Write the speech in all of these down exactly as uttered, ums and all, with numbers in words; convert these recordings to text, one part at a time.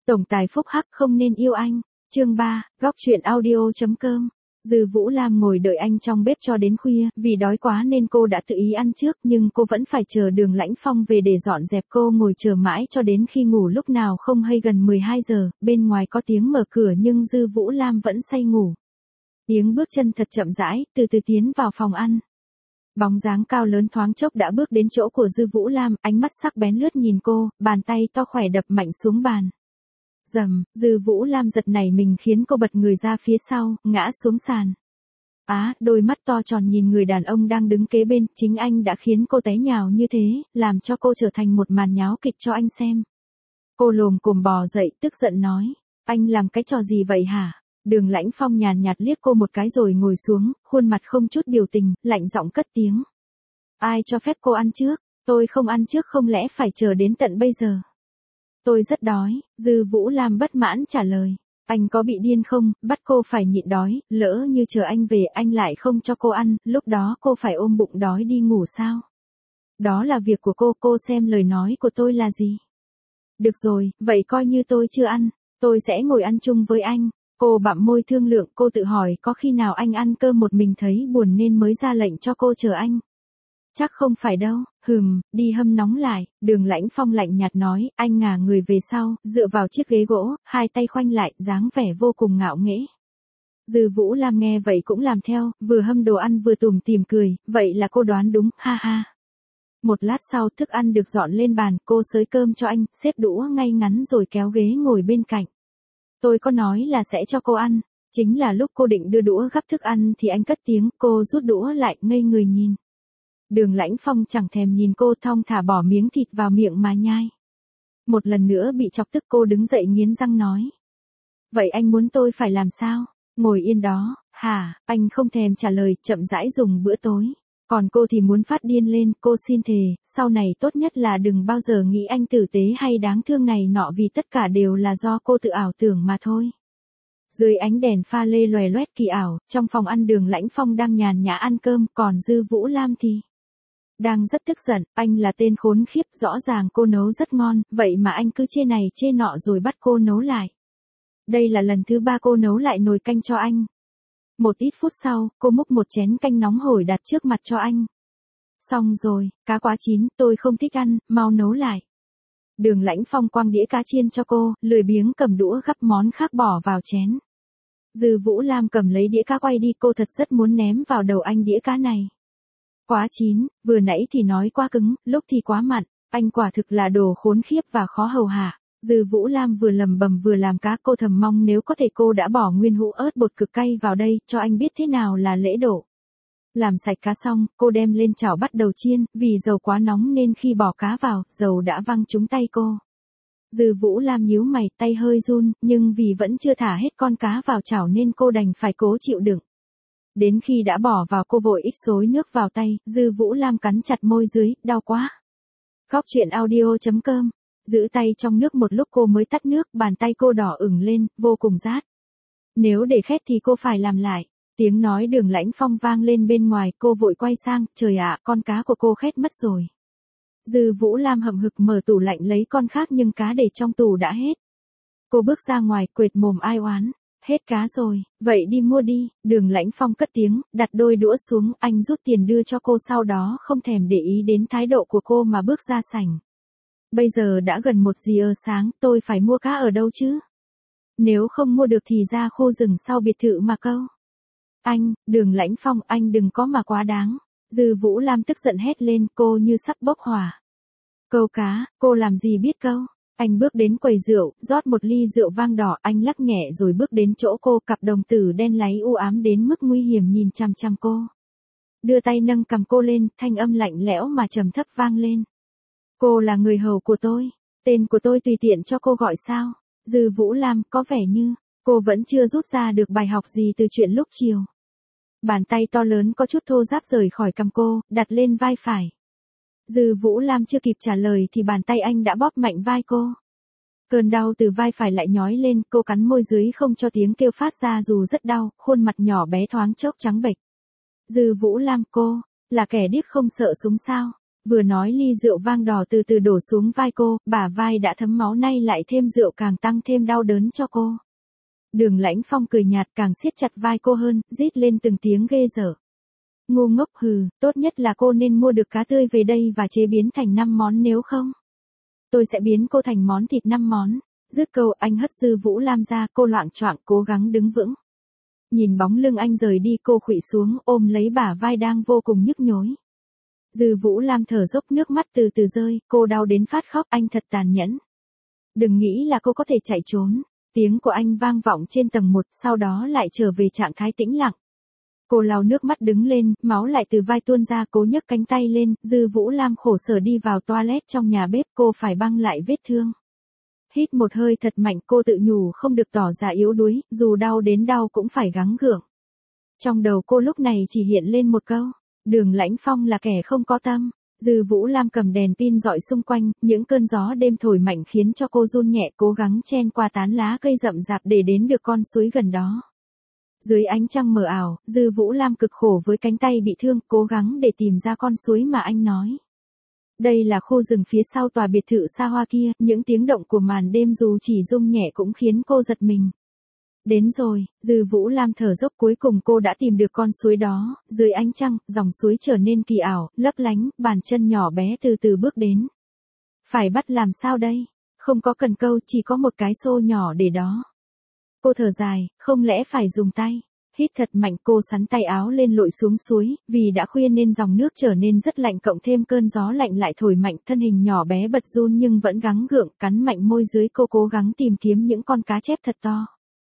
Tổng tài phúc hắc không nên yêu anh. Chương ba, góc truyện audio.com. Dư Vũ Lam ngồi đợi anh trong bếp cho đến khuya, vì đói quá nên cô đã tự ý ăn trước, nhưng cô vẫn phải chờ Đường Lãnh Phong về để dọn dẹp. Cô ngồi chờ mãi cho đến khi ngủ lúc nào không hay, gần mười hai giờ, bên ngoài có tiếng mở cửa nhưng Dư Vũ Lam vẫn say ngủ. Tiếng bước chân thật chậm rãi, từ từ tiến vào phòng ăn. Bóng dáng cao lớn thoáng chốc đã bước đến chỗ của Dư Vũ Lam, ánh mắt sắc bén lướt nhìn cô, bàn tay to khỏe đập mạnh xuống bàn. Rầm, Dư Vũ Lam giật nảy mình khiến cô bật người ra phía sau, ngã xuống sàn. Á, đôi mắt to tròn nhìn người đàn ông đang đứng kế bên, chính anh đã khiến cô té nhào như thế, làm cho cô trở thành một màn nháo kịch cho anh xem. Cô lồm cồm bò dậy, tức giận nói, anh làm cái trò gì vậy hả? Đường Lãnh Phong nhàn nhạt liếc cô một cái rồi ngồi xuống, khuôn mặt không chút biểu tình, lạnh giọng cất tiếng. Ai cho phép cô ăn trước? Tôi không ăn trước, không lẽ phải chờ đến tận bây giờ? Tôi rất đói, Dư Vũ Lam bất mãn trả lời. Anh có bị điên không, bắt cô phải nhịn đói, lỡ như chờ anh về anh lại không cho cô ăn, lúc đó cô phải ôm bụng đói đi ngủ sao? Đó là việc của cô, cô xem lời nói của tôi là gì? Được rồi, vậy coi như tôi chưa ăn, tôi sẽ ngồi ăn chung với anh. Cô bặm môi thương lượng, cô tự hỏi có khi nào anh ăn cơm một mình thấy buồn nên mới ra lệnh cho cô chờ anh. Chắc không phải đâu, hừm, đi hâm nóng lại. Đường Lãnh Phong lạnh nhạt nói, anh ngả người về sau, dựa vào chiếc ghế gỗ, hai tay khoanh lại, dáng vẻ vô cùng ngạo nghễ. Dư Vũ Lam nghe vậy cũng làm theo, vừa hâm đồ ăn vừa tủm tỉm cười, vậy là cô đoán đúng, ha ha. Một lát sau thức ăn được dọn lên bàn, cô xới cơm cho anh, xếp đũa ngay ngắn rồi kéo ghế ngồi bên cạnh. Tôi có nói là sẽ cho cô ăn, chính là lúc cô định đưa đũa gắp thức ăn thì anh cất tiếng, cô rút đũa lại, ngây người nhìn. Đường Lãnh Phong chẳng thèm nhìn cô, thong thả bỏ miếng thịt vào miệng mà nhai. Một lần nữa bị chọc tức, cô đứng dậy nghiến răng nói. Vậy anh muốn tôi phải làm sao? Ngồi yên đó, hả? Anh không thèm trả lời, chậm rãi dùng bữa tối. Còn cô thì muốn phát điên lên, cô xin thề, sau này tốt nhất là đừng bao giờ nghĩ anh tử tế hay đáng thương này nọ, vì tất cả đều là do cô tự ảo tưởng mà thôi. Dưới ánh đèn pha lê loè loét kỳ ảo, trong phòng ăn Đường Lãnh Phong đang nhàn nhã ăn cơm, còn Dư Vũ Lam thì đang rất tức giận. Anh là tên khốn khiếp, rõ ràng cô nấu rất ngon, vậy mà anh cứ chê này chê nọ rồi bắt cô nấu lại. Đây là lần thứ ba cô nấu lại nồi canh cho anh. Một ít phút sau, cô múc một chén canh nóng hổi đặt trước mặt cho anh. Xong rồi, cá quá chín, tôi không thích ăn, mau nấu lại. Đường Lãnh Phong quăng đĩa cá chiên cho cô, lười biếng cầm đũa gắp món khác bỏ vào chén. Dư Vũ Lam cầm lấy đĩa cá quay đi, cô thật rất muốn ném vào đầu anh đĩa cá này. Quá chín, vừa nãy thì nói quá cứng, lúc thì quá mặn, anh quả thực là đồ khốn khiếp và khó hầu hạ. Dư Vũ Lam vừa lầm bầm vừa làm cá, cô thầm mong nếu có thể cô đã bỏ nguyên hũ ớt bột cực cay vào đây, cho anh biết thế nào là lễ độ. Làm sạch cá xong, cô đem lên chảo bắt đầu chiên, vì dầu quá nóng nên khi bỏ cá vào, dầu đã văng trúng tay cô. Dư Vũ Lam nhíu mày, tay hơi run, nhưng vì vẫn chưa thả hết con cá vào chảo nên cô đành phải cố chịu đựng. Đến khi đã bỏ vào cô vội ích xối nước vào tay, Dư Vũ Lam cắn chặt môi dưới, đau quá. Góc truyện audio.com. Giữ tay trong nước một lúc cô mới tắt nước, bàn tay cô đỏ ửng lên, vô cùng rát. Nếu để khét thì cô phải làm lại. Tiếng nói Đường Lãnh Phong vang lên bên ngoài, cô vội quay sang, trời ạ, con cá của cô khét mất rồi. Dư Vũ Lam hậm hực mở tủ lạnh lấy con khác nhưng cá để trong tủ đã hết. Cô bước ra ngoài, quệt mồm ai oán. Hết cá rồi, vậy đi mua đi. Đường Lãnh Phong cất tiếng, đặt đôi đũa xuống, anh rút tiền đưa cho cô, sau đó không thèm để ý đến thái độ của cô mà bước ra sảnh. Bây giờ đã gần một giờ sáng, tôi phải mua cá ở đâu chứ? Nếu không mua được thì ra khu rừng sau biệt thự mà câu. Anh, Đường Lãnh Phong, anh đừng có mà quá đáng. Dư Vũ Lam tức giận hét lên, cô như sắp bốc hỏa. Câu cá, cô làm gì biết câu? Anh bước đến quầy rượu, rót một ly rượu vang đỏ, anh lắc nhẹ rồi bước đến chỗ cô, cặp đồng tử đen láy u ám đến mức nguy hiểm nhìn chằm chằm cô. Đưa tay nâng cằm cô lên, thanh âm lạnh lẽo mà trầm thấp vang lên. Cô là người hầu của tôi, tên của tôi tùy tiện cho cô gọi sao? Dư Vũ Lam có vẻ như, cô vẫn chưa rút ra được bài học gì từ chuyện lúc chiều. Bàn tay to lớn có chút thô ráp rời khỏi cằm cô, đặt lên vai phải. Dư Vũ Lam chưa kịp trả lời thì bàn tay anh đã bóp mạnh vai cô. Cơn đau từ vai phải lại nhói lên, cô cắn môi dưới không cho tiếng kêu phát ra dù rất đau, khuôn mặt nhỏ bé thoáng chốc trắng bệch. Dư Vũ Lam, cô, là kẻ điếc không sợ súng sao? Vừa nói ly rượu vang đỏ từ từ đổ xuống vai cô, bả vai đã thấm máu nay lại thêm rượu càng tăng thêm đau đớn cho cô. Đường Lãnh Phong cười nhạt càng siết chặt vai cô hơn, rít lên từng tiếng ghê dở. Ngu ngốc hừ, tốt nhất là cô nên mua được cá tươi về đây và chế biến thành năm món nếu không. Tôi sẽ biến cô thành món thịt năm món. Dứt câu anh hất Dư Vũ Lam ra, cô loạng choạng cố gắng đứng vững. Nhìn bóng lưng anh rời đi cô khuỵu xuống ôm lấy bả vai đang vô cùng nhức nhối. Dư Vũ Lam thở dốc nước mắt từ từ rơi, cô đau đến phát khóc anh thật tàn nhẫn. Đừng nghĩ là cô có thể chạy trốn. Tiếng của anh vang vọng trên tầng một, sau đó lại trở về trạng thái tĩnh lặng. Cô lau nước mắt đứng lên, máu lại từ vai tuôn ra, cố nhấc cánh tay lên, Dư Vũ Lam khổ sở đi vào toilet trong nhà bếp, cô phải băng lại vết thương. Hít một hơi thật mạnh, cô tự nhủ không được tỏ ra yếu đuối, dù đau đến đau cũng phải gắng gượng. Trong đầu cô lúc này chỉ hiện lên một câu, Đường Lãnh Phong là kẻ không có tâm. Dư Vũ Lam cầm đèn pin dọi xung quanh, những cơn gió đêm thổi mạnh khiến cho cô run nhẹ, cố gắng chen qua tán lá cây rậm rạp để đến được con suối gần đó. Dưới ánh trăng mờ ảo, Dư Vũ Lam cực khổ với cánh tay bị thương, cố gắng để tìm ra con suối mà anh nói. Đây là khu rừng phía sau tòa biệt thự xa hoa kia, những tiếng động của màn đêm dù chỉ rung nhẹ cũng khiến cô giật mình. Đến rồi, Dư Vũ Lam thở dốc, cuối cùng cô đã tìm được con suối đó, dưới ánh trăng, dòng suối trở nên kỳ ảo, lấp lánh, bàn chân nhỏ bé từ từ bước đến. Phải bắt làm sao đây? Không có cần câu, chỉ có một cái xô nhỏ để đó. Cô thở dài, không lẽ phải dùng tay? Hít thật mạnh, cô sắn tay áo lên lội xuống suối, vì đã khuya nên dòng nước trở nên rất lạnh, cộng thêm cơn gió lạnh lại thổi mạnh, thân hình nhỏ bé bật run nhưng vẫn gắng gượng, cắn mạnh môi dưới, cô cố gắng tìm kiếm những con cá chép thật to.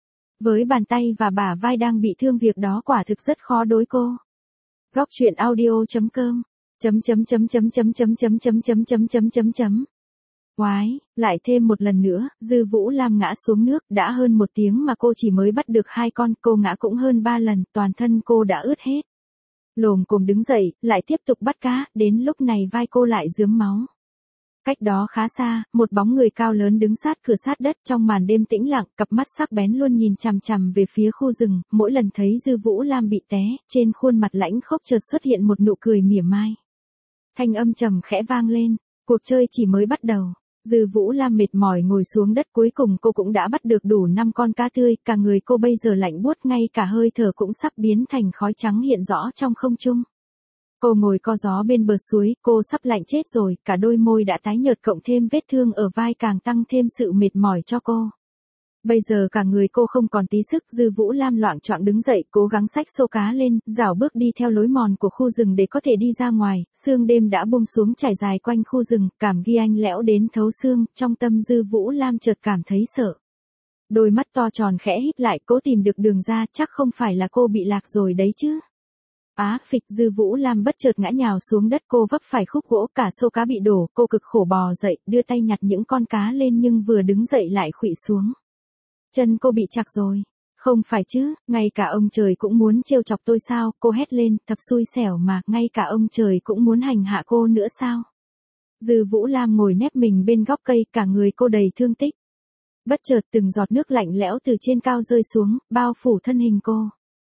Với bàn tay và bả vai đang bị thương, việc đó quả thực rất khó đối cô. Góc truyện audio chấm com chấm chấm chấm chấm chấm chấm chấm chấm chấm chấm chấm chấm chấm. Oái, lại thêm một lần nữa, Dư Vũ Lam ngã xuống nước, đã hơn một tiếng mà cô chỉ mới bắt được hai con, cô ngã cũng hơn ba lần, toàn thân cô đã ướt hết. Lồm cồm đứng dậy, lại tiếp tục bắt cá, đến lúc này vai cô lại rướm máu. Cách đó khá xa, một bóng người cao lớn đứng sát cửa sát đất, trong màn đêm tĩnh lặng, cặp mắt sắc bén luôn nhìn chằm chằm về phía khu rừng, mỗi lần thấy Dư Vũ Lam bị té, trên khuôn mặt lãnh khốc chợt xuất hiện một nụ cười mỉa mai. Thanh âm trầm khẽ vang lên, cuộc chơi chỉ mới bắt đầu. Dư Vũ Lam mệt mỏi ngồi xuống đất, cuối cùng cô cũng đã bắt được đủ năm con cá tươi, cả người cô bây giờ lạnh buốt, ngay cả hơi thở cũng sắp biến thành khói trắng hiện rõ trong không trung. Cô ngồi co gió bên bờ suối, cô sắp lạnh chết rồi, cả đôi môi đã tái nhợt, cộng thêm vết thương ở vai càng tăng thêm sự mệt mỏi cho cô. Bây giờ cả người cô không còn tí sức, Dư Vũ Lam loạng choạng đứng dậy, cố gắng xách xô cá lên, rảo bước đi theo lối mòn của khu rừng để có thể đi ra ngoài. Sương đêm đã buông xuống trải dài quanh khu rừng, cảm ghi anh lẽo đến thấu xương, trong tâm Dư Vũ Lam chợt cảm thấy sợ. Đôi mắt to tròn khẽ híp lại, cố tìm được đường ra, chắc không phải là cô bị lạc rồi đấy chứ. Á, phịch, Dư Vũ Lam bất chợt ngã nhào xuống đất, cô vấp phải khúc gỗ, cả xô cá bị đổ, cô cực khổ bò dậy, đưa tay nhặt những con cá lên nhưng vừa đứng dậy lại khuỵu xuống. Chân cô bị chặt rồi. Không phải chứ, ngay cả ông trời cũng muốn trêu chọc tôi sao, cô hét lên, thật xui xẻo mà, ngay cả ông trời cũng muốn hành hạ cô nữa sao. Dư Vũ Lam ngồi nép mình bên góc cây, cả người cô đầy thương tích. Bất chợt từng giọt nước lạnh lẽo từ trên cao rơi xuống, bao phủ thân hình cô.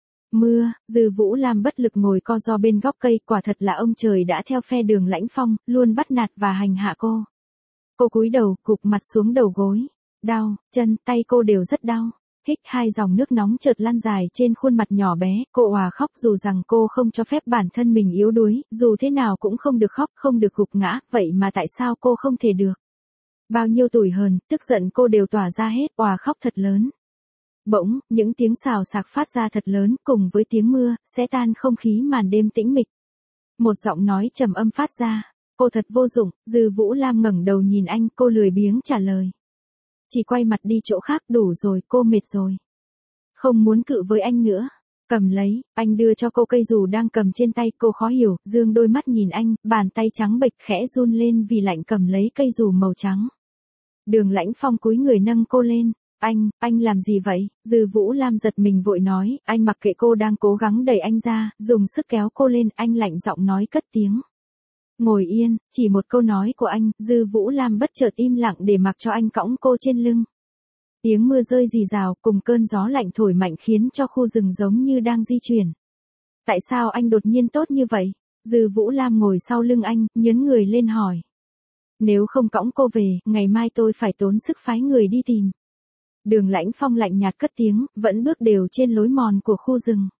Mưa, Dư Vũ Lam bất lực ngồi co ro bên góc cây, quả thật là ông trời đã theo phe Đường Lãnh Phong, luôn bắt nạt và hành hạ cô. Cô cúi đầu, gục mặt xuống đầu gối. Đau, chân, tay cô đều rất đau. Hích hai dòng nước nóng chợt lan dài trên khuôn mặt nhỏ bé, cô òa khóc dù rằng cô không cho phép bản thân mình yếu đuối, dù thế nào cũng không được khóc, không được gục ngã, vậy mà tại sao cô không thể được? Bao nhiêu tủi hờn, tức giận cô đều tỏa ra hết, òa khóc thật lớn. Bỗng, những tiếng xào xạc phát ra thật lớn, cùng với tiếng mưa, xé tan không khí màn đêm tĩnh mịch. Một giọng nói trầm âm phát ra, cô thật vô dụng. Dư Vũ Lam ngẩng đầu nhìn anh, cô lười biếng trả lời. Chỉ quay mặt đi chỗ khác, đủ rồi, cô mệt rồi. Không muốn cự với anh nữa. Cầm lấy, anh đưa cho cô cây dù đang cầm trên tay, cô khó hiểu, dương đôi mắt nhìn anh, bàn tay trắng bệch khẽ run lên vì lạnh, cầm lấy cây dù màu trắng. Đường Lãnh Phong cúi người nâng cô lên. Anh, anh làm gì vậy? Dư Vũ Lam giật mình vội nói, anh mặc kệ cô đang cố gắng đẩy anh ra, dùng sức kéo cô lên, anh lạnh giọng nói cất tiếng. Ngồi yên, chỉ một câu nói của anh, Dư Vũ Lam bất chợt im lặng để mặc cho anh cõng cô trên lưng. Tiếng mưa rơi rì rào cùng cơn gió lạnh thổi mạnh khiến cho khu rừng giống như đang di chuyển. Tại sao anh đột nhiên tốt như vậy? Dư Vũ Lam ngồi sau lưng anh, nhấn người lên hỏi. Nếu không cõng cô về, ngày mai tôi phải tốn sức phái người đi tìm. Đường Lãnh Phong lạnh nhạt cất tiếng, vẫn bước đều trên lối mòn của khu rừng.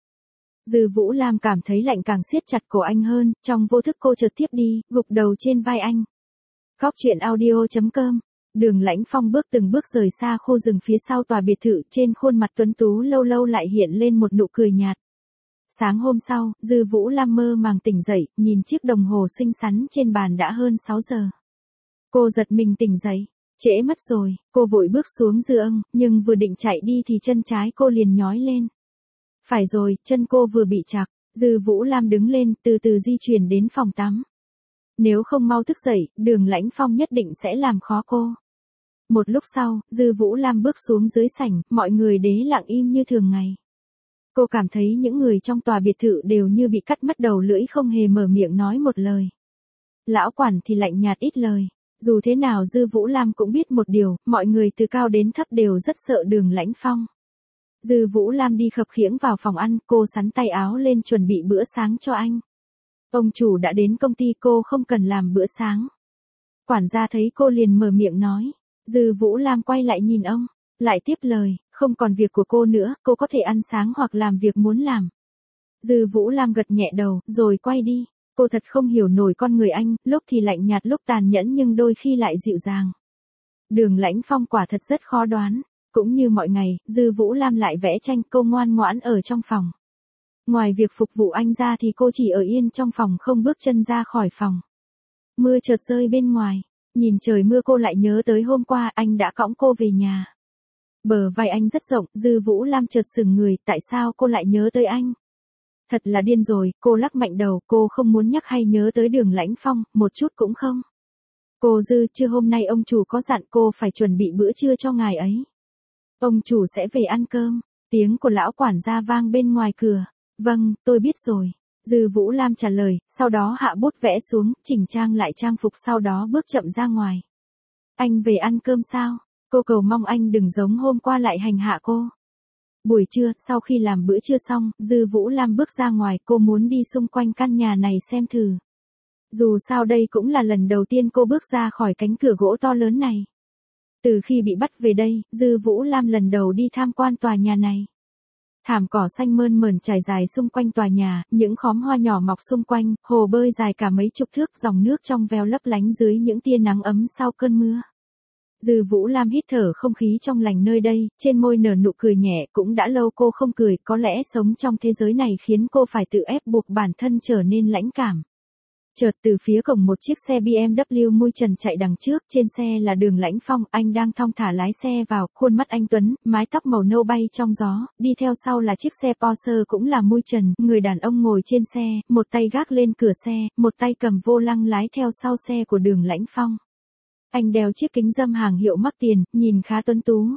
Dư Vũ Lam cảm thấy lạnh càng siết chặt cổ anh hơn, trong vô thức cô chợt tiếp đi, gục đầu trên vai anh. Góc truyện audio chấm com. Đường Lãnh Phong bước từng bước rời xa khu rừng phía sau tòa biệt thự, trên khuôn mặt tuấn tú lâu lâu lại hiện lên một nụ cười nhạt. Sáng hôm sau, Dư Vũ Lam mơ màng tỉnh dậy, nhìn chiếc đồng hồ xinh xắn trên bàn đã hơn sáu giờ. Cô giật mình tỉnh dậy, trễ mất rồi, cô vội bước xuống dư âng, nhưng vừa định chạy đi thì chân trái cô liền nhói lên. Phải rồi, chân cô vừa bị trặc, Dư Vũ Lam đứng lên, từ từ di chuyển đến phòng tắm. Nếu không mau thức dậy, Đường Lãnh Phong nhất định sẽ làm khó cô. Một lúc sau, Dư Vũ Lam bước xuống dưới sảnh, mọi người đế lặng im như thường ngày. Cô cảm thấy những người trong tòa biệt thự đều như bị cắt mất đầu lưỡi không hề mở miệng nói một lời. Lão quản thì lạnh nhạt ít lời. Dù thế nào Dư Vũ Lam cũng biết một điều, mọi người từ cao đến thấp đều rất sợ Đường Lãnh Phong. Dư Vũ Lam đi khập khiễng vào phòng ăn, cô xắn tay áo lên chuẩn bị bữa sáng cho anh. Ông chủ đã đến công ty, cô không cần làm bữa sáng. Quản gia thấy cô liền mở miệng nói. Dư Vũ Lam quay lại nhìn ông, lại tiếp lời, không còn việc của cô nữa, cô có thể ăn sáng hoặc làm việc muốn làm. Dư Vũ Lam gật nhẹ đầu, rồi quay đi. Cô thật không hiểu nổi con người anh, lúc thì lạnh nhạt lúc tàn nhẫn nhưng đôi khi lại dịu dàng. Đường Lãnh Phong quả thật rất khó đoán. Cũng như mọi ngày, Dư Vũ Lam lại vẽ tranh, cô ngoan ngoãn ở trong phòng. Ngoài việc phục vụ anh ra thì cô chỉ ở yên trong phòng không bước chân ra khỏi phòng. Mưa chợt rơi bên ngoài, nhìn trời mưa cô lại nhớ tới hôm qua anh đã cõng cô về nhà. Bờ vai anh rất rộng, Dư Vũ Lam chợt sững người, tại sao cô lại nhớ tới anh? Thật là điên rồi, cô lắc mạnh đầu, cô không muốn nhắc hay nhớ tới Đường Lãnh Phong, một chút cũng không. Cô Dư, trưa hôm nay ông chủ có dặn cô phải chuẩn bị bữa trưa cho ngài ấy. Ông chủ sẽ về ăn cơm, tiếng của lão quản gia vang bên ngoài cửa. Vâng, tôi biết rồi. Dư Vũ Lam trả lời, sau đó hạ bút vẽ xuống, chỉnh trang lại trang phục sau đó bước chậm ra ngoài. Anh về ăn cơm sao? Cô cầu mong anh đừng giống hôm qua lại hành hạ cô. Buổi trưa, sau khi làm bữa trưa xong, Dư Vũ Lam bước ra ngoài, cô muốn đi xung quanh căn nhà này xem thử. Dù sao đây cũng là lần đầu tiên cô bước ra khỏi cánh cửa gỗ to lớn này. Từ khi bị bắt về đây, Dư Vũ Lam lần đầu đi tham quan tòa nhà này. Thảm cỏ xanh mơn mởn trải dài xung quanh tòa nhà, những khóm hoa nhỏ mọc xung quanh, hồ bơi dài cả mấy chục thước, dòng nước trong veo lấp lánh dưới những tia nắng ấm sau cơn mưa. Dư Vũ Lam hít thở không khí trong lành nơi đây, trên môi nở nụ cười nhẹ, cũng đã lâu cô không cười, có lẽ sống trong thế giới này khiến cô phải tự ép buộc bản thân trở nên lãnh cảm. Chợt từ phía cổng một chiếc xe bê em vê mui trần chạy đằng trước, trên xe là Đường Lãnh Phong, anh đang thong thả lái xe vào, khuôn mắt anh tuấn, mái tóc màu nâu bay trong gió, đi theo sau là chiếc xe Porsche cũng là mui trần, người đàn ông ngồi trên xe, một tay gác lên cửa xe, một tay cầm vô lăng lái theo sau xe của Đường Lãnh Phong. Anh đeo chiếc kính râm hàng hiệu mắc tiền, nhìn khá tuấn tú.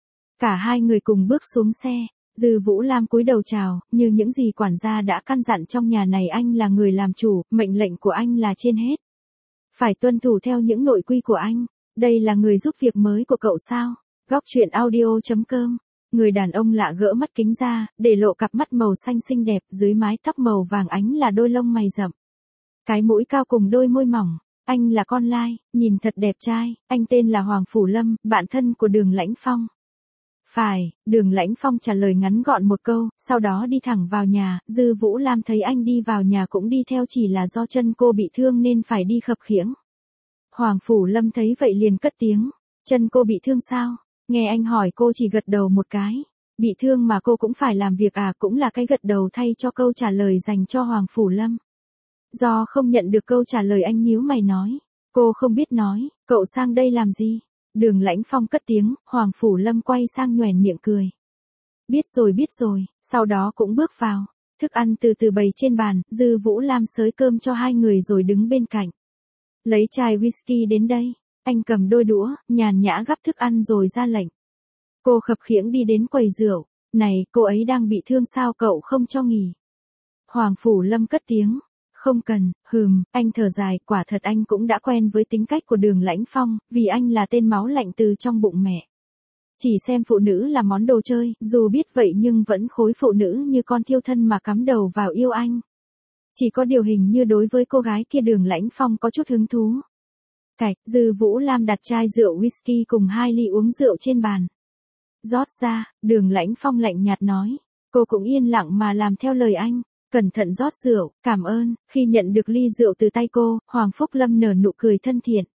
Cả hai người cùng bước xuống xe. Dư Vũ Lam cúi đầu chào, như những gì quản gia đã căn dặn trong nhà này anh là người làm chủ, mệnh lệnh của anh là trên hết. Phải tuân thủ theo những nội quy của anh. Đây là người giúp việc mới của cậu sao? Góc truyện audio chấm com. Người đàn ông lạ gỡ mắt kính ra, để lộ cặp mắt màu xanh xinh đẹp, dưới mái tóc màu vàng ánh là đôi lông mày rậm. Cái mũi cao cùng đôi môi mỏng. Anh là con lai, nhìn thật đẹp trai, anh tên là Hoàng Phủ Lâm, bạn thân của Đường Lãnh Phong. Phải, Đường Lãnh Phong trả lời ngắn gọn một câu, sau đó đi thẳng vào nhà. Dư Vũ Lam thấy anh đi vào nhà cũng đi theo, chỉ là do chân cô bị thương nên phải đi khập khiễng. Hoàng Phủ Lâm thấy vậy liền cất tiếng, chân cô bị thương sao? Nghe anh hỏi cô chỉ gật đầu một cái. Bị thương mà cô cũng phải làm việc à? Cũng là cái gật đầu thay cho câu trả lời dành cho Hoàng Phủ Lâm. Do không nhận được câu trả lời anh nhíu mày nói, cô không biết nói, cậu sang đây làm gì? Đường Lãnh Phong cất tiếng, Hoàng Phủ Lâm quay sang nhoẻn miệng cười. Biết rồi biết rồi, sau đó cũng bước vào. Thức ăn từ từ bày trên bàn, Dư Vũ Lam xới cơm cho hai người rồi đứng bên cạnh. Lấy chai whisky đến đây, anh cầm đôi đũa, nhàn nhã gắp thức ăn rồi ra lệnh. Cô khập khiễng đi đến quầy rượu, này, cô ấy đang bị thương sao cậu không cho nghỉ? Hoàng Phủ Lâm cất tiếng. Không cần, hừm, anh thở dài, quả thật anh cũng đã quen với tính cách của Đường Lãnh Phong, vì anh là tên máu lạnh từ trong bụng mẹ. Chỉ xem phụ nữ là món đồ chơi, dù biết vậy nhưng vẫn khối phụ nữ như con thiêu thân mà cắm đầu vào yêu anh. Chỉ có điều hình như đối với cô gái kia Đường Lãnh Phong có chút hứng thú. Cạch, Dư Vũ Lam đặt chai rượu whisky cùng hai ly uống rượu trên bàn. Rót ra, Đường Lãnh Phong lạnh nhạt nói. Cô cũng yên lặng mà làm theo lời anh. Cẩn thận rót rượu, cảm ơn. Khi nhận được ly rượu từ tay cô, Hoàng Phúc Lâm nở nụ cười thân thiện.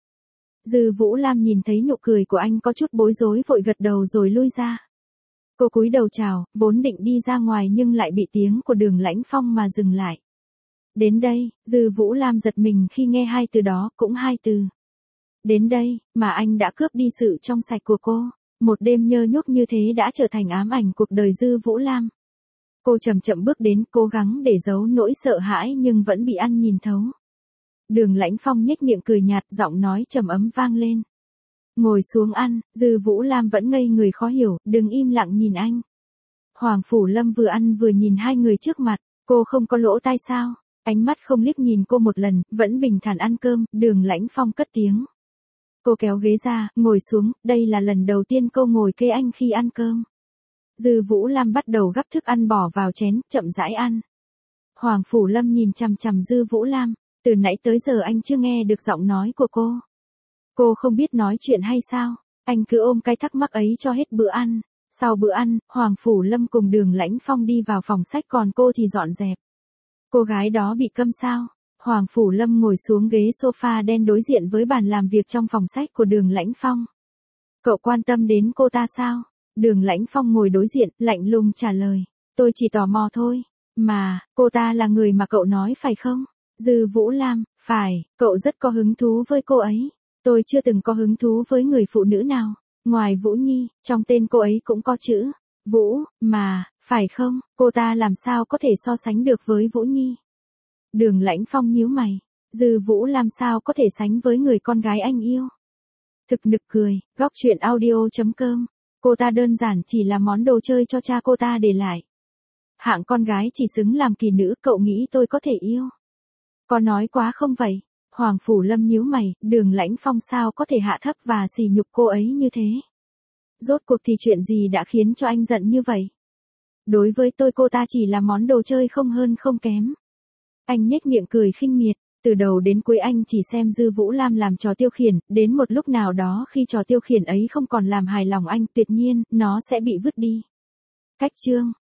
Dư Vũ Lam nhìn thấy nụ cười của anh có chút bối rối vội gật đầu rồi lui ra. Cô cúi đầu chào, vốn định đi ra ngoài nhưng lại bị tiếng của Đường Lãnh Phong mà dừng lại. Đến đây, Dư Vũ Lam giật mình khi nghe hai từ đó, cũng hai từ. Đến đây, mà anh đã cướp đi sự trong sạch của cô. Một đêm nhơ nhuốc như thế đã trở thành ám ảnh cuộc đời Dư Vũ Lam. Cô chậm chậm bước đến, cố gắng để giấu nỗi sợ hãi nhưng vẫn bị anh nhìn thấu. Đường Lãnh Phong nhếch miệng cười nhạt, giọng nói trầm ấm vang lên. Ngồi xuống ăn. Dư Vũ Lam vẫn ngây người khó hiểu, đừng im lặng nhìn anh. Hoàng Phủ Lâm vừa ăn vừa nhìn hai người trước mặt, cô không có lỗ tai sao? Ánh mắt không liếc nhìn cô một lần, vẫn bình thản ăn cơm. Đường Lãnh Phong cất tiếng. Cô kéo ghế ra, ngồi xuống, đây là lần đầu tiên cô ngồi kê anh khi ăn cơm. Dư Vũ Lam bắt đầu gắp thức ăn bỏ vào chén, chậm rãi ăn. Hoàng Phủ Lâm nhìn chằm chằm Dư Vũ Lam, từ nãy tới giờ anh chưa nghe được giọng nói của cô. Cô không biết nói chuyện hay sao? Anh cứ ôm cái thắc mắc ấy cho hết bữa ăn. Sau bữa ăn, Hoàng Phủ Lâm cùng Đường Lãnh Phong đi vào phòng sách còn cô thì dọn dẹp. Cô gái đó bị câm sao? Hoàng Phủ Lâm ngồi xuống ghế sofa đen đối diện với bàn làm việc trong phòng sách của Đường Lãnh Phong. Cậu quan tâm đến cô ta sao? Đường Lãnh Phong ngồi đối diện, lạnh lùng trả lời. Tôi chỉ tò mò thôi. Mà, cô ta là người mà cậu nói phải không? Dư Vũ Lam, phải, cậu rất có hứng thú với cô ấy. Tôi chưa từng có hứng thú với người phụ nữ nào. Ngoài Vũ Nhi, trong tên cô ấy cũng có chữ Vũ, mà, phải không? Cô ta làm sao có thể so sánh được với Vũ Nhi? Đường Lãnh Phong nhíu mày. Dư Vũ Lam sao có thể sánh với người con gái anh yêu? Thực nực cười. Góc truyện audio chấm com. Cô ta đơn giản chỉ là món đồ chơi cho cha cô ta để lại. Hạng con gái chỉ xứng làm kỳ nữ, cậu nghĩ tôi có thể yêu? Có nói quá không vậy? Hoàng Phủ Lâm nhíu mày, Đường Lãnh Phong sao có thể hạ thấp và sỉ nhục cô ấy như thế? Rốt cuộc thì chuyện gì đã khiến cho anh giận như vậy? Đối với tôi cô ta chỉ là món đồ chơi không hơn không kém. Anh nhếch miệng cười khinh miệt, từ đầu đến cuối anh chỉ xem Dư Vũ Lam làm trò tiêu khiển, đến một lúc nào đó khi trò tiêu khiển ấy không còn làm hài lòng anh, tuyệt nhiên, nó sẽ bị vứt đi. Cách chương